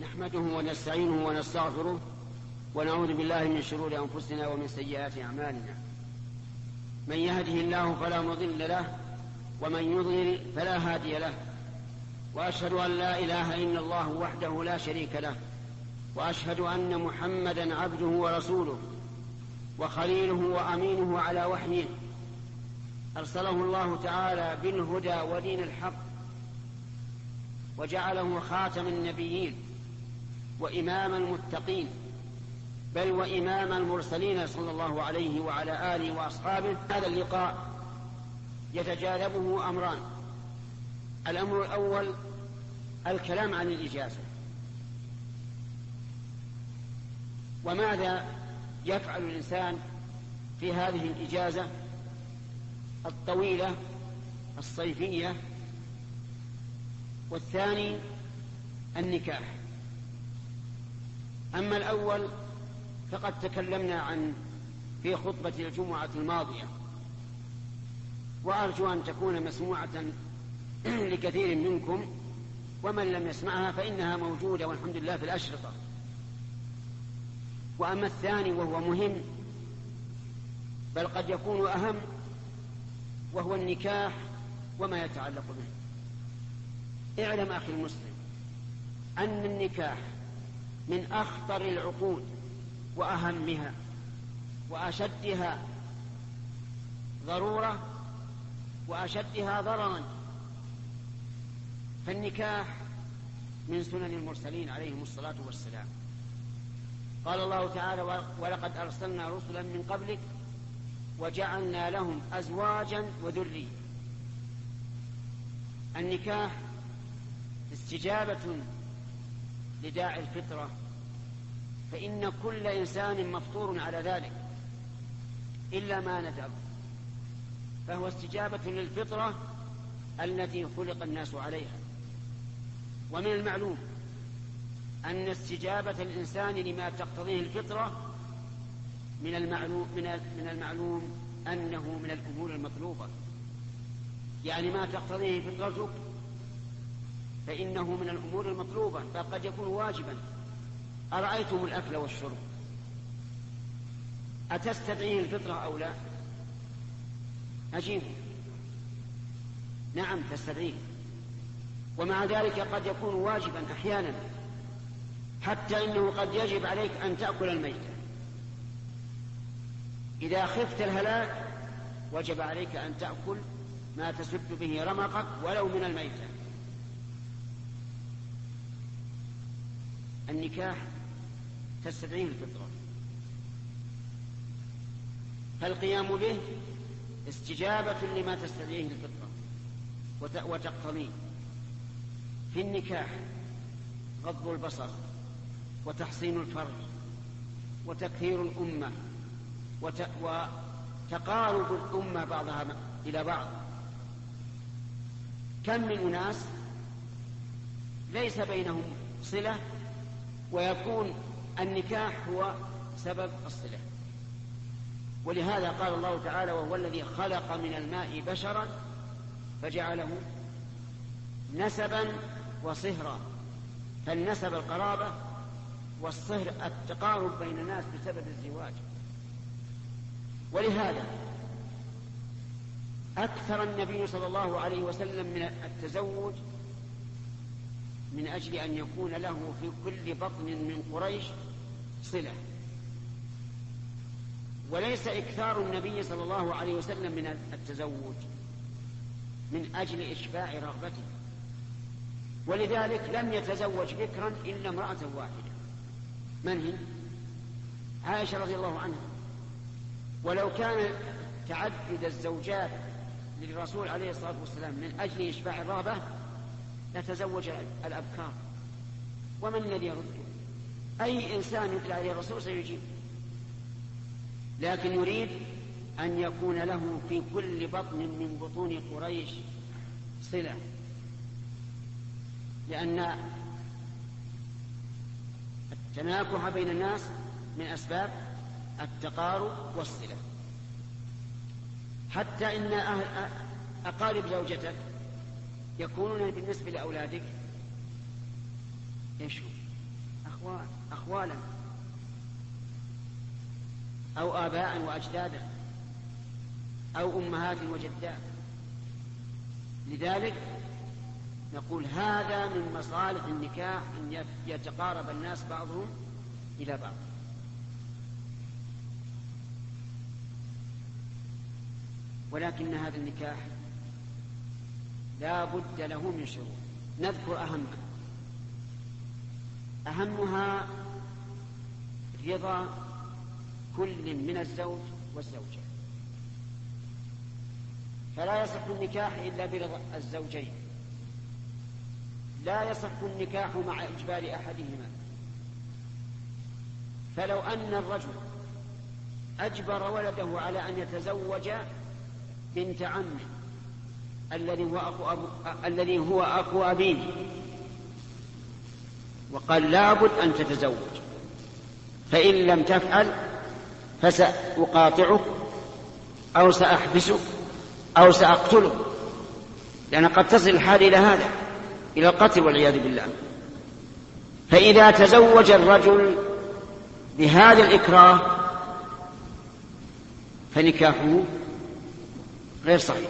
نحمده ونستعينه ونستغفره ونعوذ بالله من شرور أنفسنا ومن سيئات أعمالنا. من يهده الله فلا مضل له ومن يضلل فلا هادي له، وأشهد أن لا إله إلا الله وحده لا شريك له، وأشهد أن محمدا عبده ورسوله وخليله وأمينه على وحيه، أرسله الله تعالى بالهدى ودين الحق، وجعله خاتم النبيين وإمام المتقين، بل وإمام المرسلين صلى الله عليه وعلى آله وأصحابه. هذا اللقاء يتجاذبه أمران: الأمر الأول الكلام عن الإجازة، وماذا يفعل الإنسان في هذه الإجازة الطويلة الصيفية، والثاني النكاح. أما الأول فقد تكلمنا عن في خطبة الجمعة الماضية، وأرجو أن تكون مسموعة لكثير منكم، ومن لم يسمعها فإنها موجودة والحمد لله في الأشرطة. وأما الثاني وهو مهم بل قد يكون أهم، وهو النكاح وما يتعلق به. اعلم أخي المسلم أن النكاح من أخطر العقود وأهمها وأشدها ضرورة وأشدها ضررا. فالنكاح من سنن المرسلين عليهم الصلاة والسلام. قال الله تعالى: ولقد أرسلنا رسلا من قبلك وجعلنا لهم أزواجا وذرية. النكاح استجابة لداعي الفطرة، فإن كل إنسان مفطور على ذلك إلا ما ندب، فهو استجابة للفطرة التي خلق الناس عليها. ومن المعلوم أن استجابة الإنسان لما تقتضيه الفطرة من المعلوم أنه من الأمور المطلوبة، يعني ما تقتضيه فطرتك فإنه من الأمور المطلوبة، فقد يكون واجبا. أرأيتم الأكل والشرب أتستدعيه الفطرة أو لا؟ أجيبوا نعم تستدعيه، ومع ذلك قد يكون واجبا أحيانا، حتى إنه قد يجب عليك أن تأكل الميتة. إذا خفت الهلاك وجب عليك أن تأكل ما تسد به رمقك ولو من الميتة. النكاح تستدعيه الفطرة، فالقيام به استجابة لما تستدعيه الفطرة وتقتضيه. في النكاح غض البصر وتحصين الفرج وتكثير الأمة وتقارب الأمة بعضها إلى بعض. كم من أناس ليس بينهم صلة ويكون النكاح هو سبب الصلة. ولهذا قال الله تعالى: وهو الذي خلق من الماء بشرا فجعله نسبا وصهرا. فالنسب القرابة، والصهر التقارب بين الناس بسبب الزواج. ولهذا أكثر النبي صلى الله عليه وسلم من التزوج من أجل أن يكون له في كل بطن من قريش صلة، وليس إكثار النبي صلى الله عليه وسلم من التزوج من أجل إشباع رغبته. ولذلك لم يتزوج بكرا إلا امرأة واحدة. من هي؟ عائشة رضي الله عنها. ولو كان تعدد الزوجات للرسول عليه الصلاة والسلام من أجل إشباع الرغبة لتزوج الأبكار. ومن الذي يرد؟ أي إنسان يتلى عليه الرسول سيجيب، لكن يريد أن يكون له في كل بطن من بطون قريش صلة، لأن التناكح بين الناس من أسباب التقارب والصلة. حتى إن أقارب زوجتك يكونون بالنسبة لأولادك أخوالا أو آباء وأجدادا أو أمهات وجدات. لذلك نقول هذا من مصالح النكاح أن يتقارب الناس بعضهم إلى بعض. ولكن هذا النكاح لا بد له من شروط، نذكر أهمها رضا كل من الزوج والزوجة، فلا يصح النكاح إلا برضا الزوجين، لا يصح النكاح مع إجبار أحدهما. فلو أن الرجل أجبر ولده على أن يتزوج بنت عمه الذي هو أخو أبيه وقال لابد أن تتزوج، فإن لم تفعل فسأقاطعك أو سأحبسك أو سأقتلك، لأن قد تصل الحال إلى هذا، إلى القتل والعياذ بالله. فإذا تزوج الرجل بهذا الإكراه فنكاحه غير صحيح.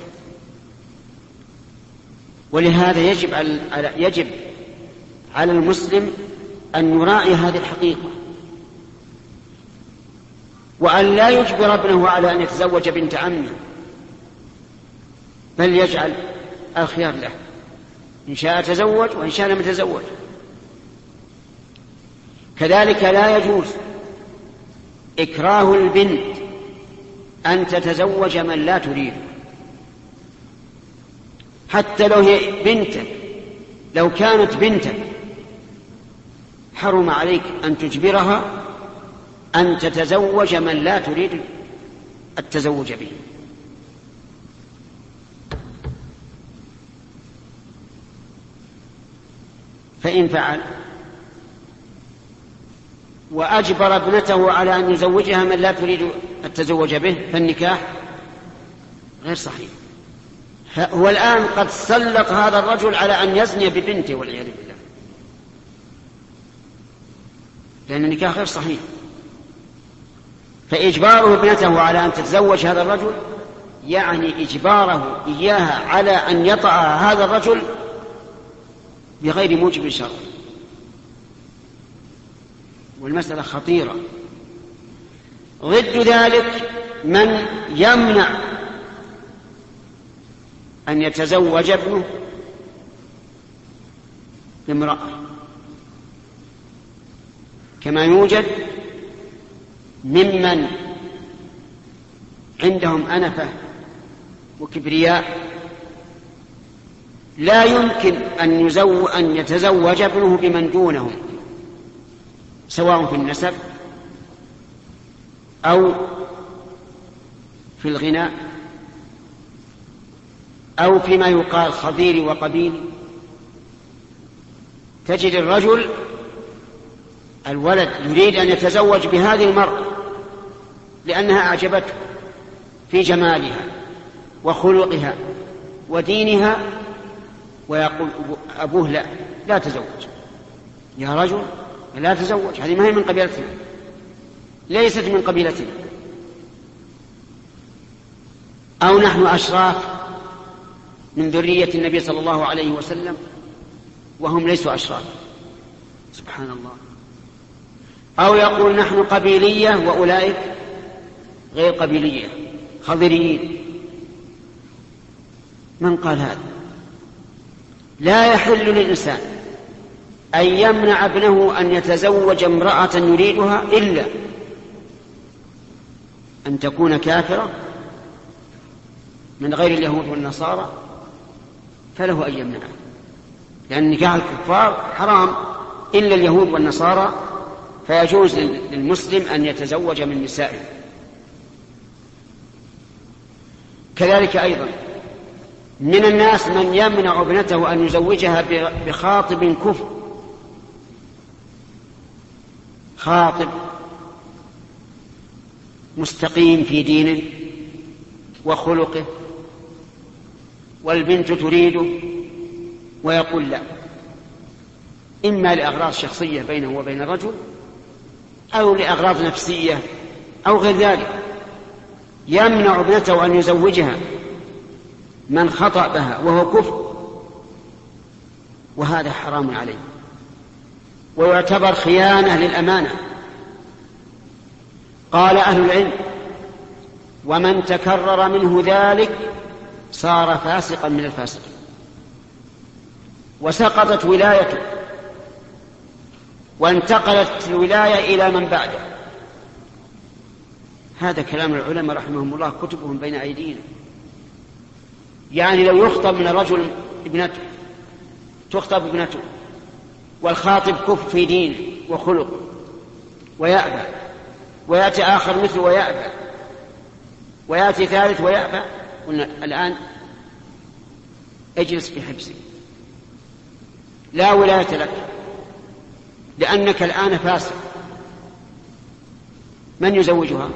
ولهذا يجب على المسلم أن يراعي هذه الحقيقة، وأن لا يجبر ابنه على أن يتزوج بنت عمه، بل يجعل الخيار له، إن شاء تزوج وإن شاء لم يتزوج. كذلك لا يجوز إكراه البنت أن تتزوج من لا تريد، حتى لو هي بنتك، لو كانت بنتك حرم عليك أن تجبرها أن تتزوج من لا تريد التزوج به. فإن فعل وأجبر ابنته على أن يزوجها من لا تريد التزوج به فالنكاح غير صحيح. هو الآن قد سلط هذا الرجل على أن يزني ببنته والعياذ بالله، لأن النكاح غير صحيح. فإجباره ابنته على أن تتزوج هذا الرجل يعني إجباره إياها على أن يطأ هذا الرجل بغير موجب شرع، والمسألة خطيرة. ضد ذلك من يمنع أن يتزوج ابنه بامرأة، كما يوجد ممن عندهم أنفة وكبرياء لا يمكن أن يتزوج ابنه بمن دونهم، سواء في النسب أو في الغناء أو فيما يقال خضير وقبيل. تجد الرجل الولد يريد أن يتزوج بهذه المرأة لأنها أعجبته في جمالها وخلقها ودينها، ويقول أبوه لا تزوج يا رجل، لا تزوج، هذه ما هي من قبيلتنا، ليست من قبيلتنا، أو نحن أشراف من ذرية النبي صلى الله عليه وسلم وهم ليسوا أشراف، سبحان الله. أو يقول نحن قبيلية وأولئك غير قبيلية، خضريين. من قال هذا؟ لا يحل للإنسان أن يمنع ابنه أن يتزوج امرأة يريدها إلا أن تكون كافرة من غير اليهود والنصارى، فله أن يمنعه، لأن نكاح الكفار حرام إلا اليهود والنصارى، فيجوز للمسلم أن يتزوج من نسائه. كذلك أيضا من الناس من يمنع ابنته أن يزوجها بخاطب كفر، خاطب مستقيم في دينه وخلقه والبنت تريده، ويقول لا، إما لأغراض شخصية بينه وبين الرجل أو لأغراض نفسية أو غير ذلك، يمنع ابنته أن يزوجها من خطأ بها وهو كفر، وهذا حرام عليه ويعتبر خيانة للأمانة. قال أهل العلم: ومن تكرر منه ذلك صار فاسقا من الفاسقين وسقطت ولايته وانتقلت الولاية إلى من بعده. هذا كلام العلماء رحمهم الله، كتبهم بين أيدينا. يعني لو يخطب من الرجل ابنته، تخطب ابنته والخاطب كف في دين وخلق ويأبى، ويأتي آخر مثله ويأبى، ويأتي ثالث ويأبى، قلنا الآن اجلس في حبسك، لا ولاية لك، لأنك الآن فاسق. من يزوجها؟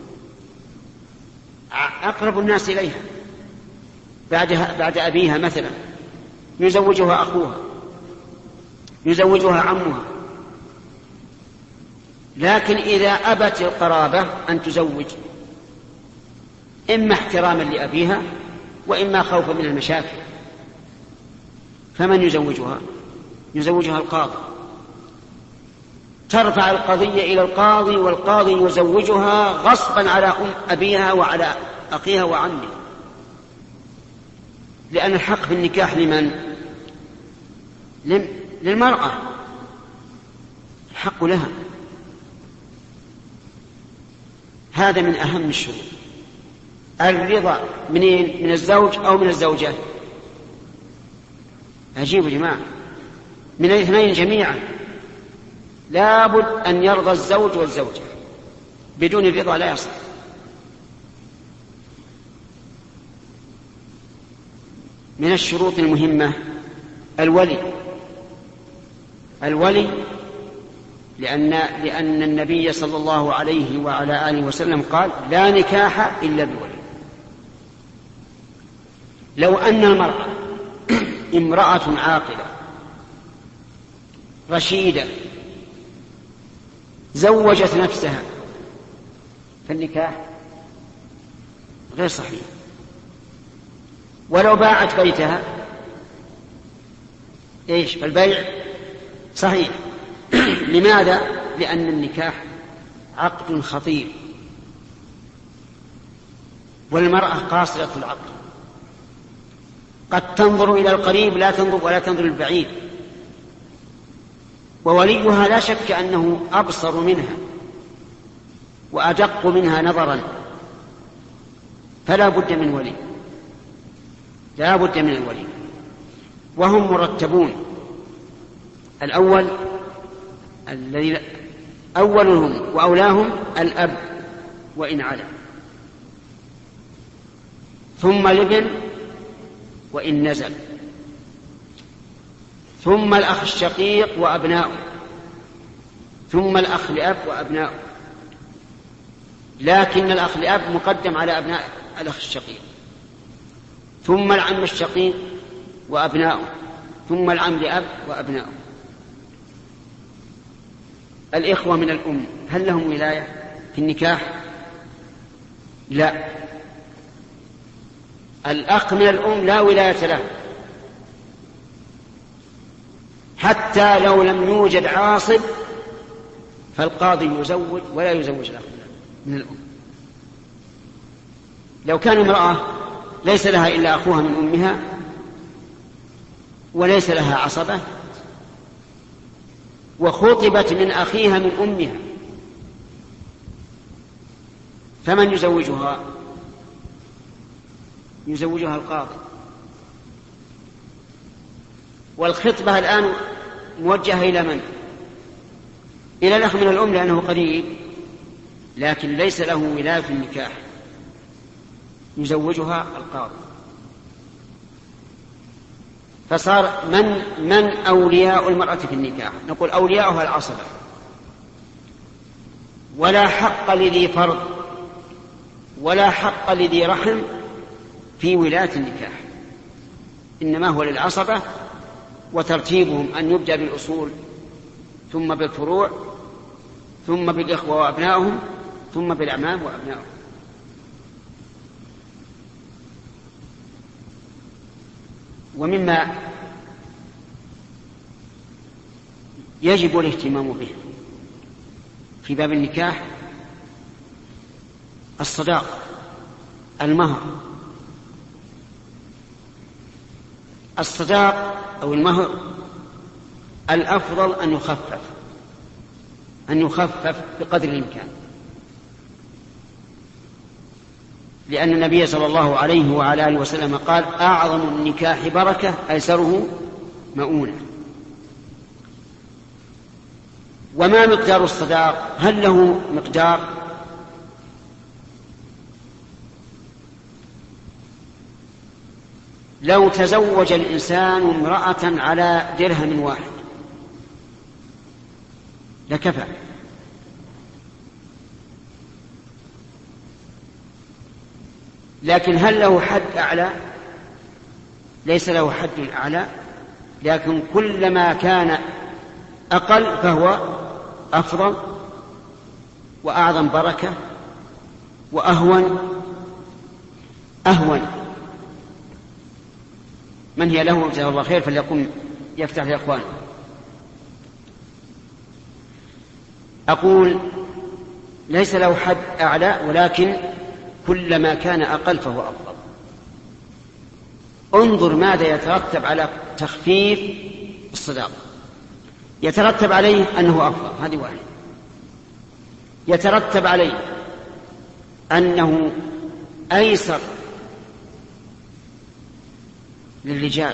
أقرب الناس إليها بعد أبيها مثلا، يزوجها أخوها، يزوجها عمها. لكن إذا أبت القرابة أن تزوج، إما احتراما لأبيها وإما خوفا من المشاكل، فمن يزوجها؟ يزوجها القاضي. ترفع القضية إلى القاضي، والقاضي يزوجها غصبا على أبيها وعلى أخيها وعمها، لأن الحق في النكاح لمن؟ للمرأة، الحق لها. هذا من أهم الشروط. الرضا منين؟ من الزوج أو من الزوجة؟ عجيب يا جماعة، من الاثنين جميعا. لابد أن يرضى الزوج والزوجة، بدون الرضا لا يصح. من الشروط المهمة الولي، لأن النبي صلى الله عليه وعلى آله وسلم قال: لا نكاح إلا بولي. لو أن المرأة امرأة عاقلة رشيدة زوجت نفسها، فالنكاح غير صحيح. ولو باعت بيتها ايش؟ فالبيع صحيح. لماذا؟ لأن النكاح عقد خطير، والمرأة قاصرة العقل، قد تنظر إلى القريب ولا تنظر البعيد، ووليها لا شك أنه أبصر منها وأدق منها نظرا، فلا بد من ولي، لا بد من الولي. وهم مرتبون: الأول الذي أولهم وأولاهم الأب وإن علا، ثم الابن وإن نزل، ثم الأخ الشقيق وأبناؤه، ثم الأخ لأب وأبناؤه، لكن الأخ لأب مقدم على أبناء الأخ الشقيق، ثم العم الشقيق وأبناؤه، ثم العم لأب وأبناؤه. الإخوة من الأم هل لهم ولاية في النكاح؟ لا، الأخ من الأم لا ولاية له، حتى لو لم يوجد عاصب فالقاضي يزوج ولا يزوج الأخ من الأم. لو كان امرأة ليس لها إلا أخوها من أمها وليس لها عصبة، وخطبت من أخيها من أمها، فمن يزوجها؟ يزوجها القاضي. والخطبة الآن موجهة إلى من؟ إلى الأخ من الأم لأنه قريب، لكن ليس له ولاية في النكاح، يزوجها القاضي. فصار من أولياء المرأة في النكاح؟ نقول أولياؤها العصبة، ولا حق لذي فرض ولا حق لذي رحم في ولاية النكاح، إنما هو للعصبة وترتيبهم أن يبدأ بالأصول ثم بالفروع ثم بالإخوة وأبنائهم ثم بالأعمام وأبنائهم. ومما يجب الاهتمام به في باب النكاح الصداق، المهر. الصداق أو المهر الأفضل أن يخفف بقدر الإمكان، لأن النبي صلى الله عليه وعلى آله وسلم قال: أعظم النكاح بركة أيسره مؤونة. وما مقدار الصداق؟ هل له مقدار؟ لو تزوج الإنسان امرأة على درهم واحد لكفى، لكن هل له حد أعلى؟ ليس له حد أعلى، لكن كلما كان أقل فهو أفضل وأعظم بركة وأهون. من هي له جزاه الله خير فليقوم يفتح لإخوانه. أقول ليس له حد أعلى، ولكن كلما كان أقل فهو أفضل. انظر ماذا يترتب على تخفيف الصداق. يترتب عليه أنه أفضل، هذه واحدة. يترتب عليه أنه أيسر للرجال،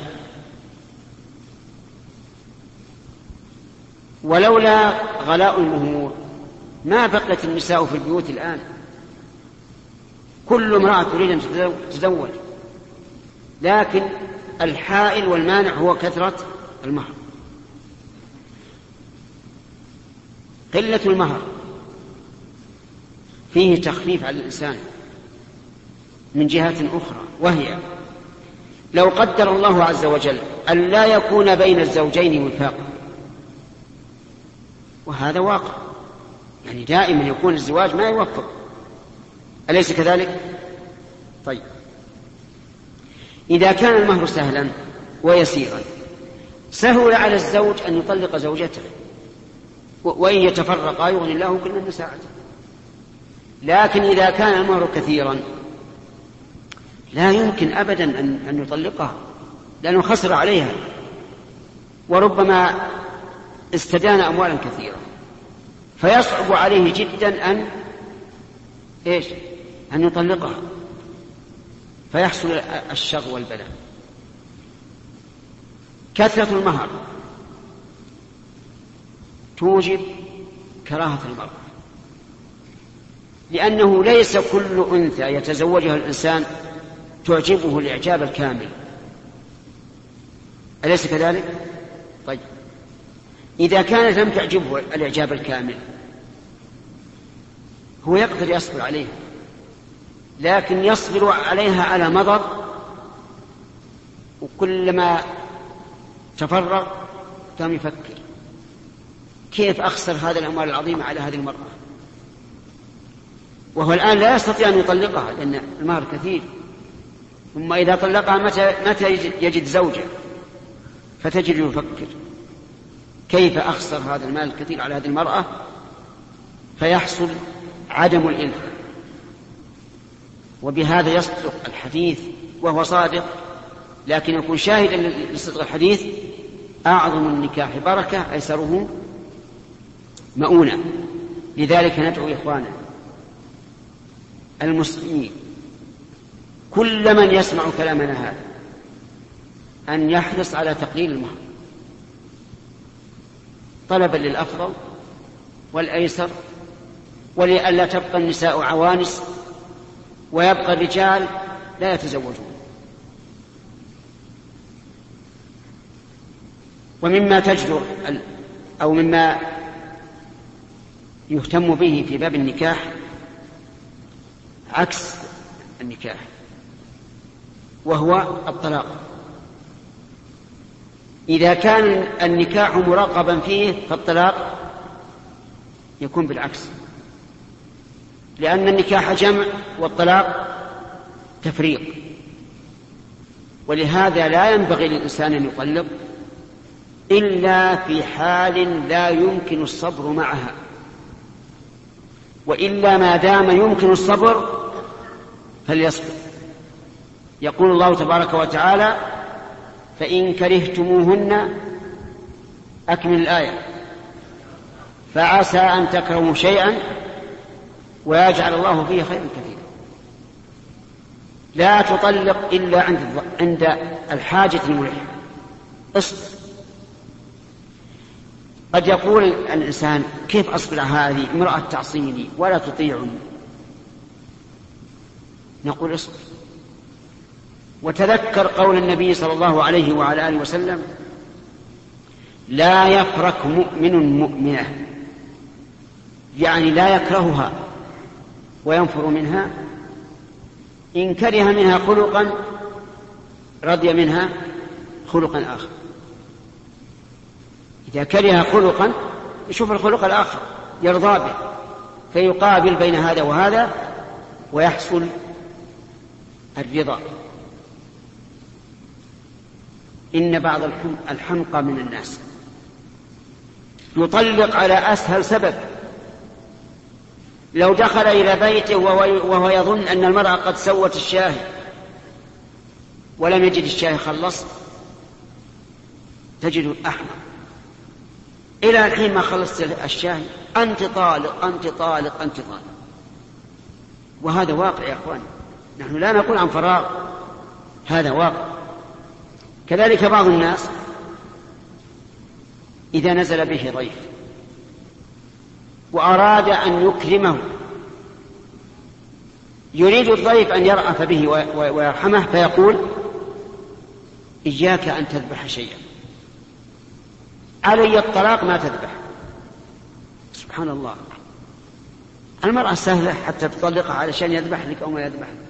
ولولا غلاء المهور ما بقيت النساء في البيوت الآن. كل امرأة تريد أن تتزوج، لكن الحائل والمانع هو كثرة المهر. قلة المهر فيه تخفيف على الإنسان من جهة أخرى، وهي لو قدر الله عز وجل أن لا يكون بين الزوجين وفاق، وهذا واقع، يعني دائما يكون الزواج ما يوفق، أليس كذلك؟ طيب، إذا كان المهر سهلا ويسيرا سهل على الزوج أن يطلق زوجته، وإن يتفرقا يغني الله كلا من ساعته. لكن إذا كان المهر كثيرا لا يمكن أبدا أن يطلقها، لأنه خسر عليها، وربما استدان أموالا كثيرة، فيصعب عليه جدا أن يطلقها، فيحصل الشر والبلاء. كثرة المهر توجب كراهة المرأة، لأنه ليس كل أنثى يتزوجها الإنسان تعجبه الإعجاب الكامل، أليس كذلك؟ طيب، إذا كانت لم تعجبه الإعجاب الكامل هو يقدر يصبر عليها، لكن يصبر عليها على مضض، وكلما تفرغ قام يفكر كيف أخسر هذا الأموال العظيمة على هذه المرأة، وهو الآن لا يستطيع أن يطلقها لأن المهر كثير. ثم إذا طلقها متى يجد زوجة؟ فتجد يفكر كيف أخسر هذا المال الكثير على هذه المرأة، فيحصل عدم الإلفة. وبهذا يصدق الحديث وهو صادق، لكن يكون شاهدا لصدق الحديث: أعظم النكاح بركة أيسره مؤونة. لذلك ندعو إخوانا المسلمين كل من يسمع كلامنا هذا أن يحرص على تقليل المهر، طلبا للأفضل والأيسر، ولئلا تبقى النساء عوانس ويبقى الرجال لا يتزوجون. ومما تجدر أو مما يهتم به في باب النكاح عكس النكاح، وهو الطلاق. إذا كان النكاح مرغبا فيه فالطلاق يكون بالعكس، لأن النكاح جمع والطلاق تفريق. ولهذا لا ينبغي للإنسان أن يطلق إلا في حال لا يمكن الصبر معها، وإلا ما دام يمكن الصبر فليصبر. يقول الله تبارك وتعالى: فإن كرهتموهن، أكمل الآية، فعسى أن تكرهوا شيئا ويجعل الله فيه خيرا كثيرا. لا تطلق إلا عند الحاجة الملحة. اصبر. قد يقول الإنسان: كيف أصبر هذه امرأة تعصيني ولا تطيعني؟ نقول: اصبر. وتذكر قول النبي صلى الله عليه وعلى آله وسلم: لا يفرك مؤمن مؤمنة، يعني لا يكرهها وينفر منها، إن كره منها خلقا رضي منها خلقا آخر. إذا كره خلقا يشوف الخلق الآخر يرضى به، فيقابل بين هذا وهذا ويحصل الرضا. إن بعض الحمقى من الناس يطلق على أسهل سبب. لو دخل إلى بيته وهو يظن أن المرأة قد سوت الشاهي ولم يجد الشاهي خلص، تجده أحمق إلى الحين ما خلصت الشاهي، أنت طالق أنت طالق أنت طالق. وهذا واقع يا أخواني، نحن لا نقول عن فراغ، هذا واقع. كذلك بعض الناس إذا نزل به ضيف وأراد أن يكرمه، يريد الضيف أن يرأف به ويرحمه، فيقول: إياك أن تذبح شيئا، علي الطلاق ما تذبح. سبحان الله، المرأة سهلة حتى تطلقها علشان يذبح لك أو ما يذبح لك.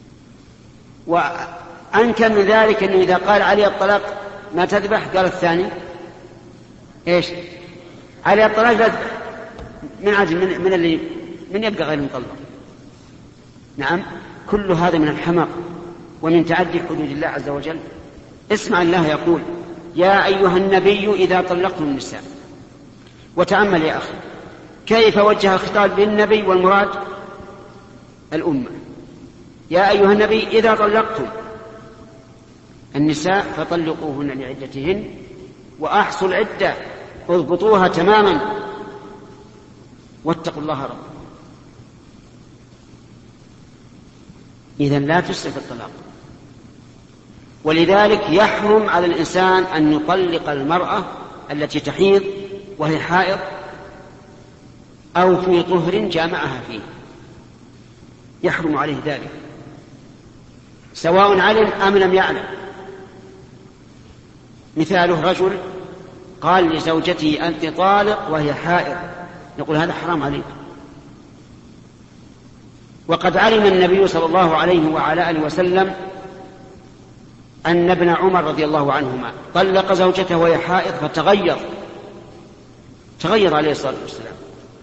وأنكر من ذلك أنه إذا قال علي الطلاق ما تذبح، قال الثاني: إيش؟ علي الطلاق لا تذبح. من عجل من يبقى غير مطلق. نعم، كل هذا من الحمق ومن تعدي حدود الله عز وجل. اسمع الله يقول: يا أيها النبي إذا طلقتم النساء. وتأمل يا أخي كيف وجه الخطاب للنبي والمراد الأمة. يا أيها النبي إذا طلقتم النساء فطلقوهن لعدتهن وأحصوا العدة، اضبطوها تماما واتقوا الله ربكم. إذن لا تسرف الطلاق. ولذلك يحرم على الإنسان أن يطلق المرأة التي تحيض وهي حائض أو في طهر جامعها فيه، يحرم عليه ذلك سواء علم أم لم يعلم. مثاله: رجل قال لزوجته أنت طالق وهي حائض، نقول هذا حرام عليك. وقد علم النبي صلى الله عليه وعلى آله وسلم أن ابن عمر رضي الله عنهما طلق زوجته وهي حائض فتغير عليه الصلاة والسلام،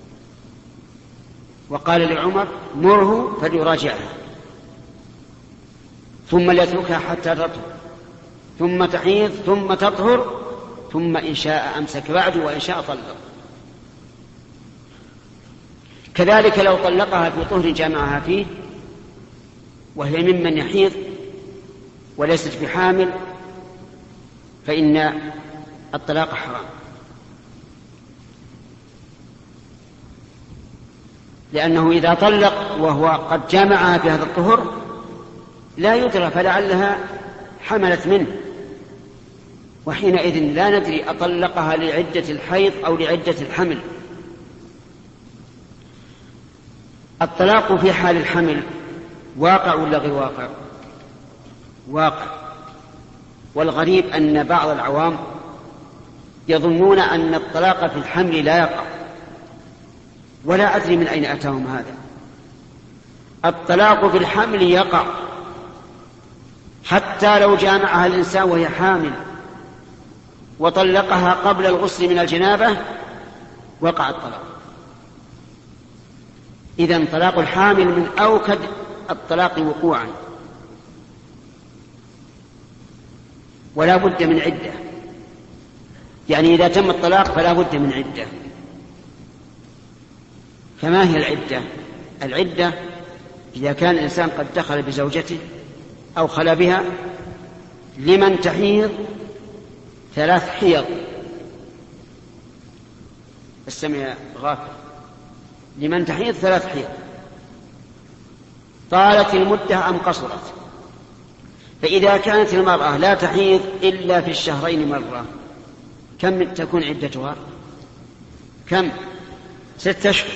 وقال لعمر: مره فليراجعها ثم ليتركها حتى تطهر ثم تحيض ثم تطهر ثم إن شاء أمسك بعد وإن شاء طلق. كذلك لو طلقها في طهر جامعها فيه وهي ممن يحيض وليست بحامل فإن الطلاق حرام، لأنه إذا طلق وهو قد جامعها في هذا الطهر لا يدرى، فلعلها حملت منه، وحينئذ لا ندري أطلقها لعدة الحيض أو لعدة الحمل. الطلاق في حال الحمل واقع ولا غير واقع؟ واقع. والغريب أن بعض العوام يظنون أن الطلاق في الحمل لا يقع، ولا أدري من أين أتاهم هذا. الطلاق في الحمل يقع حتى لو جامعها الإنسان وهي حامل، وطلقها قبل الغسل من الجنابة وقع الطلاق. إذن طلاق الحامل من أوكد الطلاق وقوعا، ولا بد من عدة. يعني إذا تم الطلاق فلا بد من عدة. فما هي العدة؟ العدة إذا كان الإنسان قد دخل بزوجته أو خلا بها لمن تحيض 3 حيض. استمع غافل. لمن تحيض 3 حيض، طالت المدة أم قصرت. فإذا كانت المرأة لا تحيض إلا في الشهرين مرة، كم تكون عدتها؟ كم؟ 6 أشهر.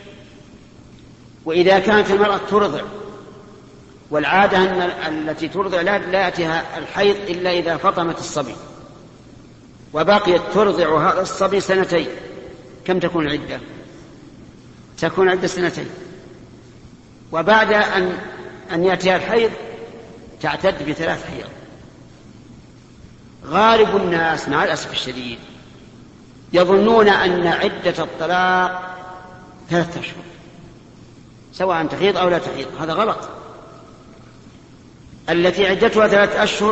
وإذا كانت المرأة ترضع، والعادة أن التي ترضع لا يأتيها الحيض إلا إذا فطمت الصبي، وبقيت ترضع هذا الصبي 2 سنين، كم تكون العدة؟ تكون عدة 2 سنين. وبعد أن يأتيها الحيض تعتد ب3 حيض. غالب الناس مع الأسف الشديد يظنون أن عدة الطلاق 3 أشهر سواء تحيض أو لا تحيض. هذا غلط. التي عدتها 3 أشهر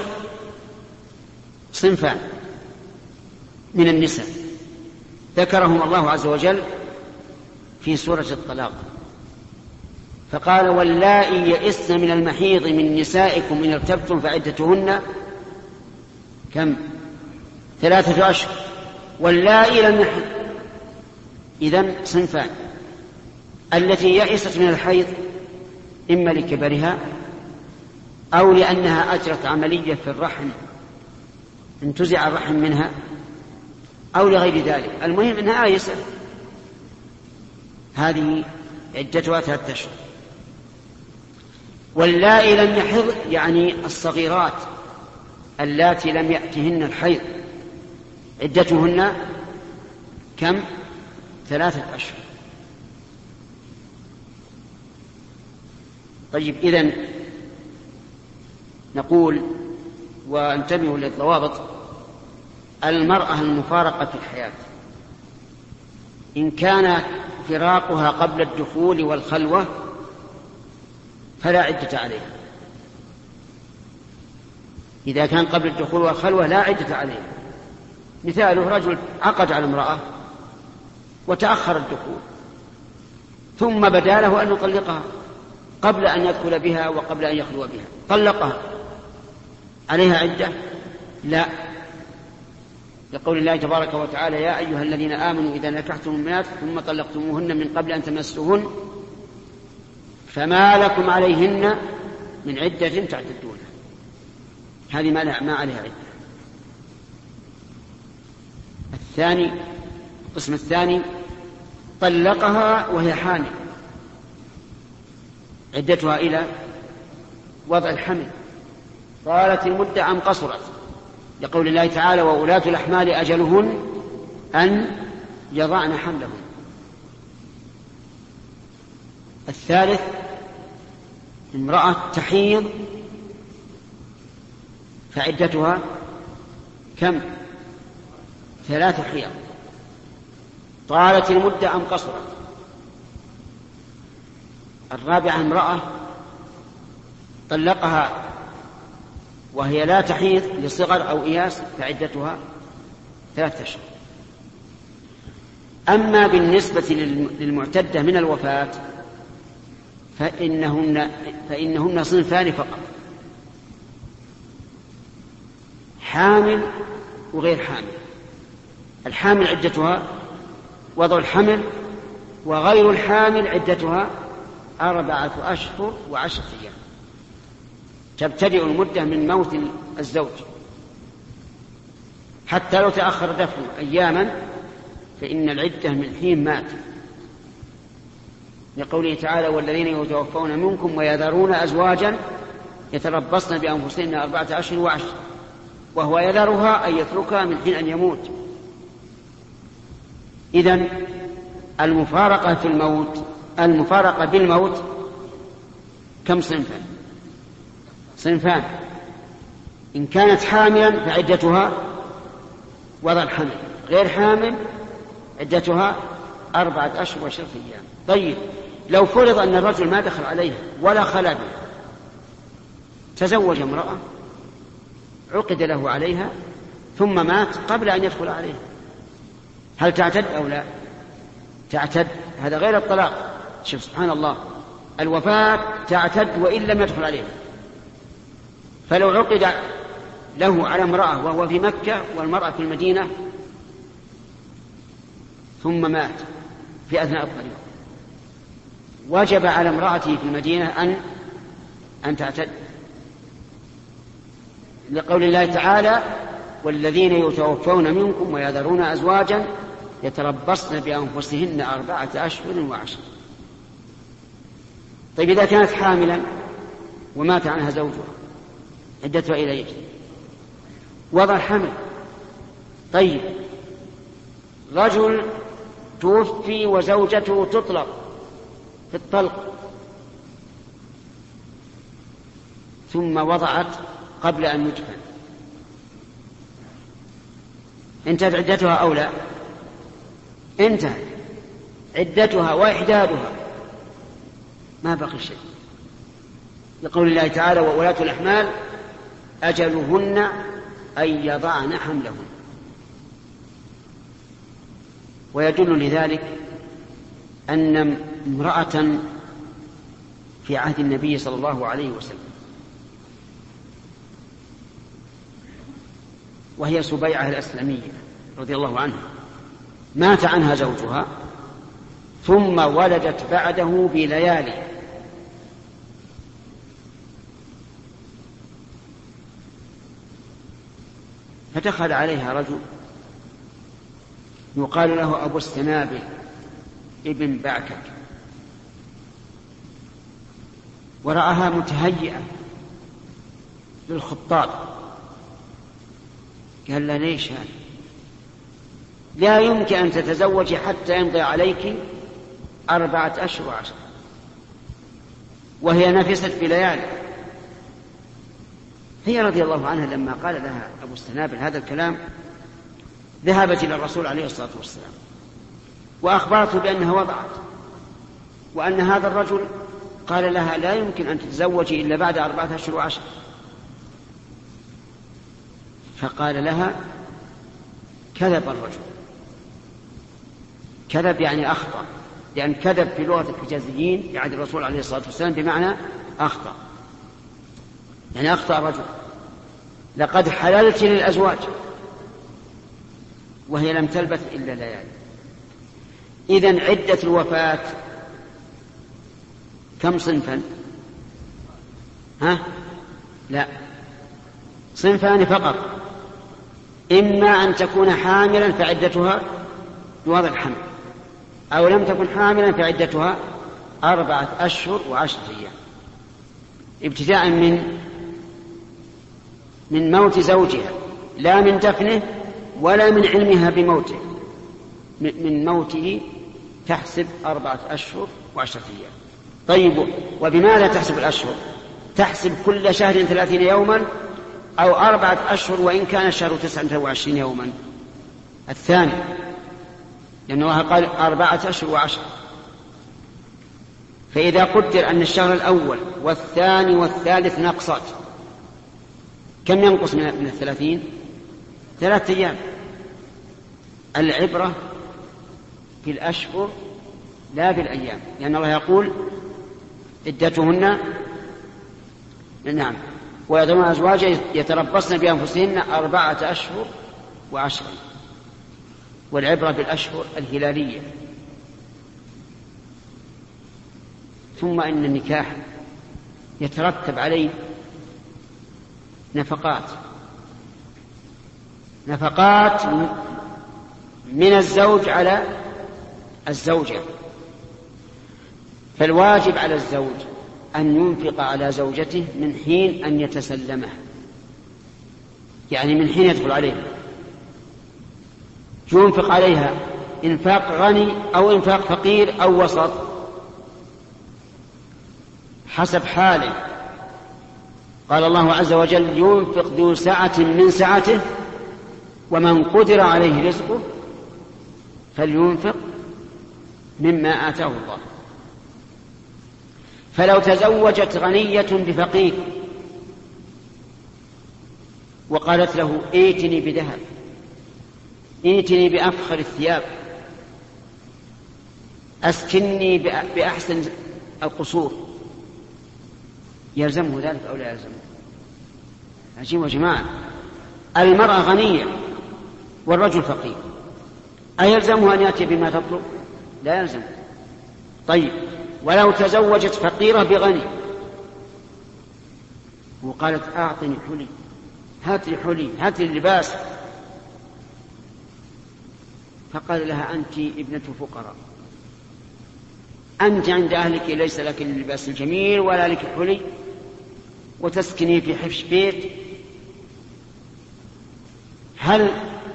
صنفان من النساء ذكرهم الله عز وجل في سورة الطلاق، فقال: واللائي يئسن من المحيض من نسائكم إن ارتبتم فعدتهن كم؟ 3 أشهر. واللائي لم يحض. إذن صنفان: التي يئست من الحيض إما لكبرها أو لأنها أجرت عملية في الرحم انتزع الرحم منها أو لغير ذلك، المهم أنها آيسة، هذه عدتها 3 أشهر. واللائي لم يحض يعني الصغيرات اللاتي لم يأتهن الحيض عدتهن كم؟ 3 أشهر. طيب، إذن نقول وانتبهوا للضوابط: المرأة المفارقة في الحياة إن كان فراقها قبل الدخول والخلوة فلا عدة عليها. إذا كان قبل الدخول والخلوة لا عدة عليها. مثاله: رجل عقد على امرأة وتأخر الدخول ثم بدا له أن يطلقها قبل أن يدخل بها وقبل أن يخلو بها، طلقها، عليها عدة؟ لا، لقول الله تبارك وتعالى: يا أيها الذين آمنوا إذا نكحتم المؤمنات ثم طلقتموهن من قبل أن تمسوهن فما لكم عليهن من عدة تعتدونها. هذه ما عليها عدة. القسم الثاني: طلقها وهي حامل، عدتها إلى وضع الحمل، طالت المدة أم قصرت، لقول الله تعالى: وأولاة الأحمال أجلهن أن يضعن حملهن. الثالث: امرأة تحيض فعدتها كم؟ 3 حيض، طالت المدة أم قصرت. الرابعة: امرأة طلقها وهي لا تحيض لصغر أو إياس فعدتها 3 أشهر. أما بالنسبة للمعتدة من الوفاة فإنهن صنفان فقط: حامل وغير حامل. الحامل عدتها وضع الحمل، وغير الحامل عدتها 4 أشهر و10 أيام، تبتدئ المدة من موت الزوج، حتى لو تأخر دفنه أياما فإن العدة من حين مات، لقوله تعالى: والذين يتوفون منكم ويذرون أزواجا يتربصن بأنفسهن 4 أشهر و10، وهو يذرها أن يتركها من حين أن يموت. إذن المفارقة بالموت كم صنفا؟ صنفان: إن كانت حاملا فعدتها وضع الحمل. غير حامل عدتها 4 أشهر و10 أيام. طيب لو فرض أن الرجل ما دخل عليها ولا خلا بها، تزوج امرأة عقد له عليها ثم مات قبل أن يدخل عليها، هل تعتد أو لا؟ تعتد. هذا غير الطلاق. شوف سبحان الله، الوفاة تعتد وإن لم يدخل عليها. فلو عقد له على امرأة وهو في مكة والمرأة في المدينة ثم مات في أثناء الطريق، وجب على امرأته في المدينة أن تعتد، لقول الله تعالى: والذين يتوفون منكم ويذرون أزواجا يتربصن بأنفسهن 4 أشهر و10. طيب إذا كانت حاملا ومات عنها زوجها عدتها إلى يجري وضع الحمل. طيب رجل توفي وزوجته تطلق في الطلق ثم وضعت قبل أن يدفن، انتهت عدتها أو لا؟ انتهت عدتها وإحدادها، ما بقي شيء، لقول الله تعالى: وولاة الأحمال أجلهن أن يضعن حملهن. ويدل لذلك أن امرأة في عهد النبي صلى الله عليه وسلم وهي سبيعة الأسلمية رضي الله عنها، مات عنها زوجها ثم ولدت بعده بليالي، فدخل عليها رجل يقال له أبو السنابل ابن بعكك، ورآها متهيئة للخطاب، قال له: ليش هذا؟ لا يمكن أن تتزوجي حتى يمضي عليك 4 أشهر و10. وهي نفست بليالي. هي رضي الله عنها لما قال لها أبو السنابل هذا الكلام ذهبت إلى الرسول عليه الصلاة والسلام وأخبرته بأنها وضعت، وأن هذا الرجل قال لها: لا يمكن أن تتزوجي إلا بعد 4 أشهر و10. فقال لها: كذب الرجل. كذب يعني أخطأ، لأن كذب في لغة الحجازيين في عهد الرسول عليه الصلاة والسلام بمعنى أخطأ، يعني أخطأ الرجل. لقد حللت للأزواج وهي لم تلبث إلا ليالي. إذن عدة الوفاة كم صنفا؟ لا، صنفان فقط: إما أن تكون حاملا فعدتها بوضع الحمل، أو لم تكن حاملا فعدتها 4 أشهر و10 أيام، ابتداء من موت زوجها، لا من دفنه ولا من علمها بموته، من موته تحسب 4 أشهر و10 أيام. طيب وبماذا تحسب الأشهر؟ تحسب كل شهر 30 يوما أو 4 أشهر وإن كان الشهر 29 يوما. الثاني، لأن الله قال 4 أشهر و10. فإذا قدر أن الشهر الأول والثاني والثالث نقصت، كم ينقص من 30؟ 3 أيام. العبرة في الأشهر لا بالأيام، لأن الله يقول: عدتهن ويذرون أزواجا يتربصن بأنفسهن 4 أشهر و10. والعبرة بالأشهر الهلالية. ثم إن النكاح يترتب عليه نفقات من الزوج على الزوجة. فالواجب على الزوج أن ينفق على زوجته من حين أن يتسلمه، يعني من حين يدخل عليها، ينفق عليها إنفاق غني أو إنفاق فقير أو وسط حسب حاله. قال الله عز وجل: ينفق ذو سعة من سعته ومن قدر عليه رزقه فلينفق مما آتاه الله. فلو تزوجت غنية بفقير وقالت له ائتني بذهب، ائتني بأفخر الثياب، أسكنني بأحسن القصور، يلزمه ذلك أو لا يلزمه؟ عجيب يا جماعة، المرأة غنية والرجل فقير، أيلزمه أن يأتي بما تطلب؟ لا يلزم. طيب ولو تزوجت فقيرة بغني وقالت أعطني حلي، هات لي حلي، هات لي اللباس، فقال لها أنت ابنة فقراء، أنت عند أهلك ليس لك اللباس الجميل ولا لك حلي، وتسكني في حفش بيت، هل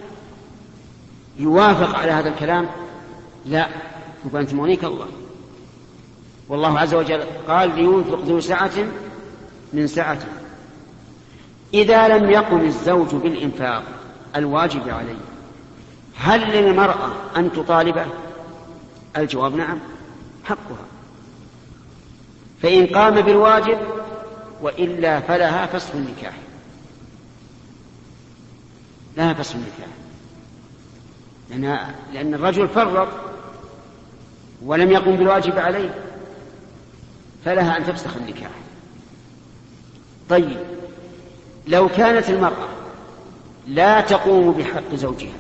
يوافق على هذا الكلام؟ لا، يقول أنت مغنيك الله. والله عز وجل قال لينفق ذو سعة من سعته. إذا لم يقم الزوج بالإنفاق الواجب عليه، هل للمرأة أن تطالبه؟ الجواب نعم، حقها، فإن قام بالواجب وإلا فلها فسخ النكاح، لها فسخ النكاح، لأن الرجل فرط ولم يقم بالواجب عليه، فلها أن تفسخ النكاح. طيب لو كانت المرأة لا تقوم بحق زوجها،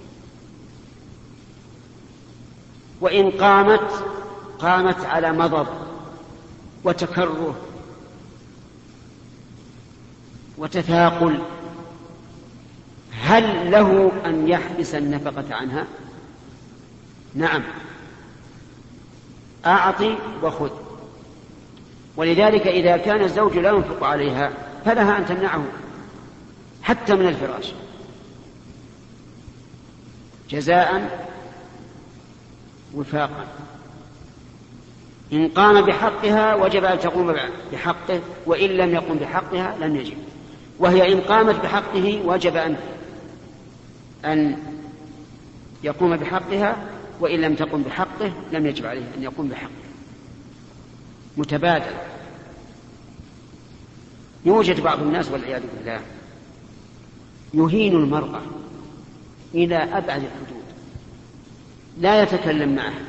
وإن قامت على مضض وتكره وتثاقل، هل له أن يحبس النفقة عنها؟ نعم، أعطي وخذ. ولذلك إذا كان الزوج لا ينفق عليها فلها أن تمنعه حتى من الفراش جزاء وفاقا. إن قام بحقها وجب أن تقوم بحقه، وإن لم يقم بحقها لم يجب. وهي إن قامت بحقه وجب أن يقوم بحقها، وإن لم تقم بحقه لم يجب عليه أن يقوم بحقه، متبادل. يوجد بعض الناس والعياذ بالله يهين المرأة إلى أبعد الحدود، لا يتكلم معها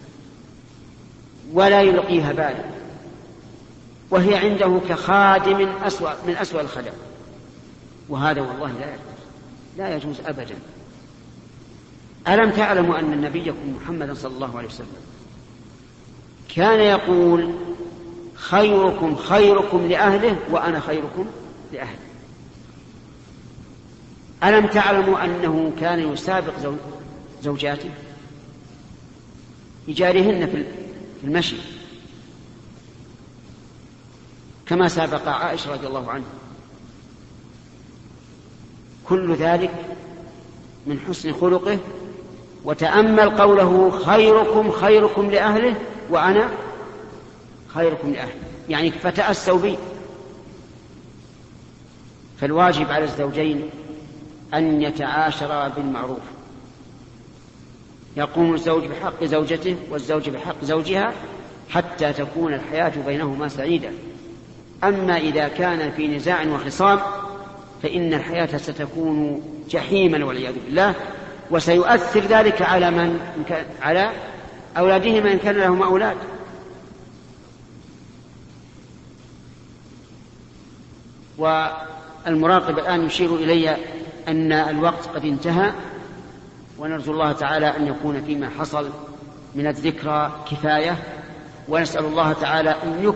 ولا يلقيها بالا، وهي عنده كخادم من أسوأ الخدم، وهذا والله لا يجوز أبدا. ألم تعلموا أن نبيكم محمد صلى الله عليه وسلم كان يقول خيركم خيركم لأهله وأنا خيركم لأهلي؟ ألم تعلموا أنه كان يسابق زوجاته يجاريهن في المشي كما سابق عائشة رضي الله عنها؟ كل ذلك من حسن خلقه. وتأمل قوله خيركم خيركم لأهله وأنا خيركم لأهله، يعني فتأسوا بي. فالواجب على الزوجين أن يتعاشرا بالمعروف، يقوم الزوج بحق زوجته والزوج بحق زوجها حتى تكون الحياة بينهما سعيدة. أما إذا كان في نزاع وخصام فإن الحياة ستكون جحيما والعياذ بالله، وسيؤثر ذلك على أولادهم إن كان لهم أولاد. والمراقب الآن يشير إلي أن الوقت قد انتهى، ونرجو الله تعالى أن يكون فيما حصل من الذكرى كفاية، ونسأل الله تعالى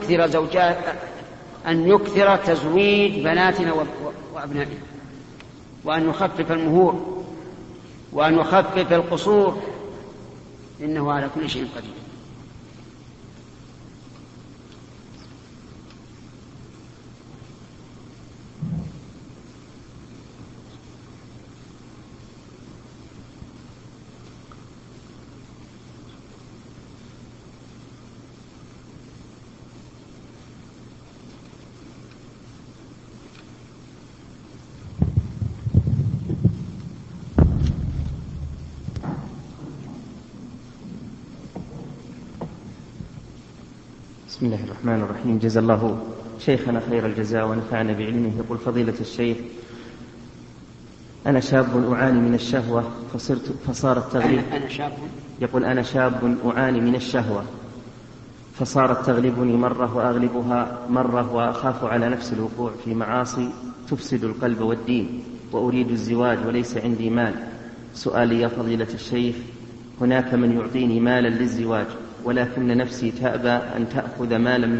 أن يكثر تزويد بناتنا وأبنائنا، وأن يخفف المهور وأن يخفف القصور، إنه على كل شيء قدير. بسم الله الرحمن الرحيم. جزا الله شيخنا خير الجزاء ونفعنا بعلمه. يقول فضيلة الشيخ: أنا شاب أعاني من الشهوة فصارت تغلب. يقول أنا شاب أعاني من الشهوة فصارت تغلبني مرة وأغلبها مرة، وأخاف على نفس الوقوع في معاصي تفسد القلب والدين، وأريد الزواج وليس عندي مال. سؤالي يا فضيلة الشيخ: هناك من يعطيني مالا للزواج ولكن نفسي تأبى أن آخذ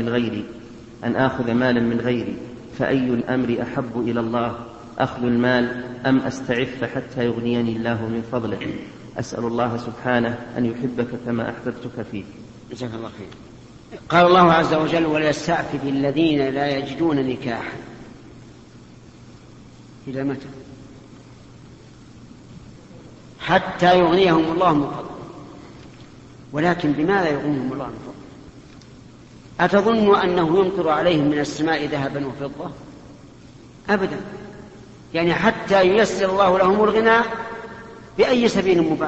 مالا من غيري، فأي الأمر أحب إلى الله، أخذ المال أم أستعف حتى يغنيني الله من فضله؟ أسأل الله سبحانه أن يحبك كما أحببتك فيه. جزاك الله خير. قال الله عز وجل: وليستعفف الذين لا يجدون نكاحا. إلى متى؟ حتى يغنيهم الله من فضله. ولكن بماذا يغنيهم الله من فضله؟ أتظن أنه يمطر عليهم من السماء ذهبا وفضة؟ أبدا. يعني حتى ييسر الله لهم الغنى بأي سبيل مباح،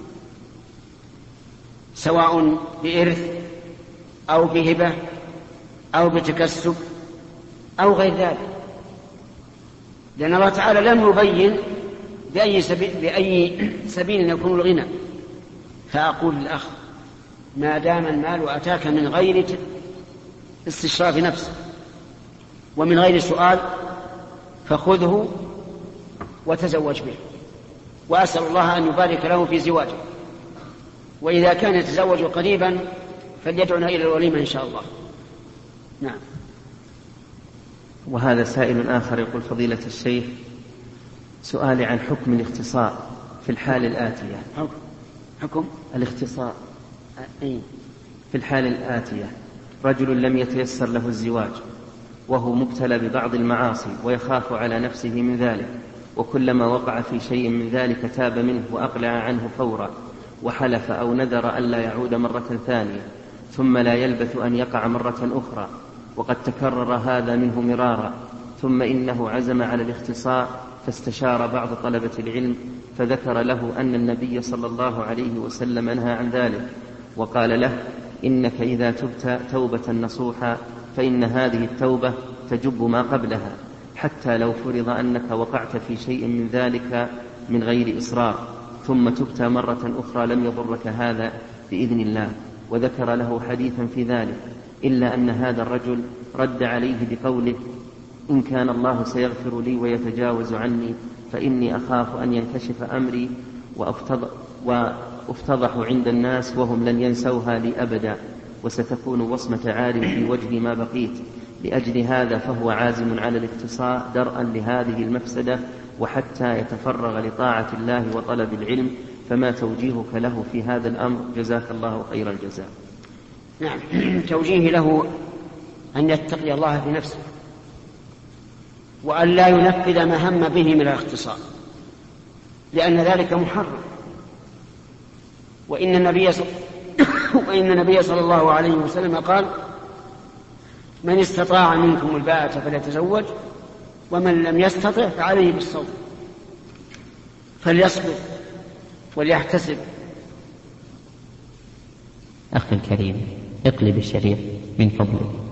سواء بإرث أو بهبة أو بتكسب أو غير ذلك، لأن الله تعالى لم يبين بأي سبيل يكون الغنى. فأقول للأخ: ما دام المال أتاك من غير استشراف نفسه ومن غير سؤال فخذه وتزوج به، وأسأل الله أن يبارك له في زواجه، وإذا كان يتزوج قريبا فليدعنا إلى الوليمة إن شاء الله. نعم. وهذا سائل آخر يقول: فضيلة الشيخ، سؤالي عن حكم الاختصاء في الحال الآتية. حكم الاختصاء في الحال الآتية: رجل لم يتيسر له الزواج وهو مبتلى ببعض المعاصي ويخاف على نفسه من ذلك، وكلما وقع في شيء من ذلك تاب منه وأقلع عنه فورا، وحلف أو نذر ألا يعود مرة ثانية، ثم لا يلبث أن يقع مرة أخرى، وقد تكرر هذا منه مرارا، ثم إنه عزم على الاختصاء فاستشار بعض طلبة العلم فذكر له أن النبي صلى الله عليه وسلم نهى عن ذلك، وقال له: إنك إذا تبت توبة نصوحا فإن هذه التوبة تجب ما قبلها، حتى لو فرض أنك وقعت في شيء من ذلك من غير إصرار ثم تبت مرة أخرى لم يضرك هذا بإذن الله. وذكر له حديثا في ذلك، إلا أن هذا الرجل رد عليه بقوله: إن كان الله سيغفر لي ويتجاوز عني فإني أخاف أن ينكشف أمري وأفتضح عند الناس وهم لن ينسوها لي أبدا، وستكون وصمة عار في وجهي ما بقيت. لأجل هذا فهو عازم على الاختصاء درءا لهذه المفسدة وحتى يتفرغ لطاعة الله وطلب العلم، فما توجيهك له في هذا الأمر؟ جزاك الله خير الجزاء. نعم. توجيه له أن يتقي الله في نفسه وأن لا ينفذ ما هم به من الاختصاء، لأن ذلك محرم. وإن النبي صلى الله عليه وسلم قال: من استطاع منكم الباءة فليتزوج، ومن لم يستطع فعليه بالصوم، فليصبر وليحتسب. أخي الكريم، اقلب الشريط من فضلك.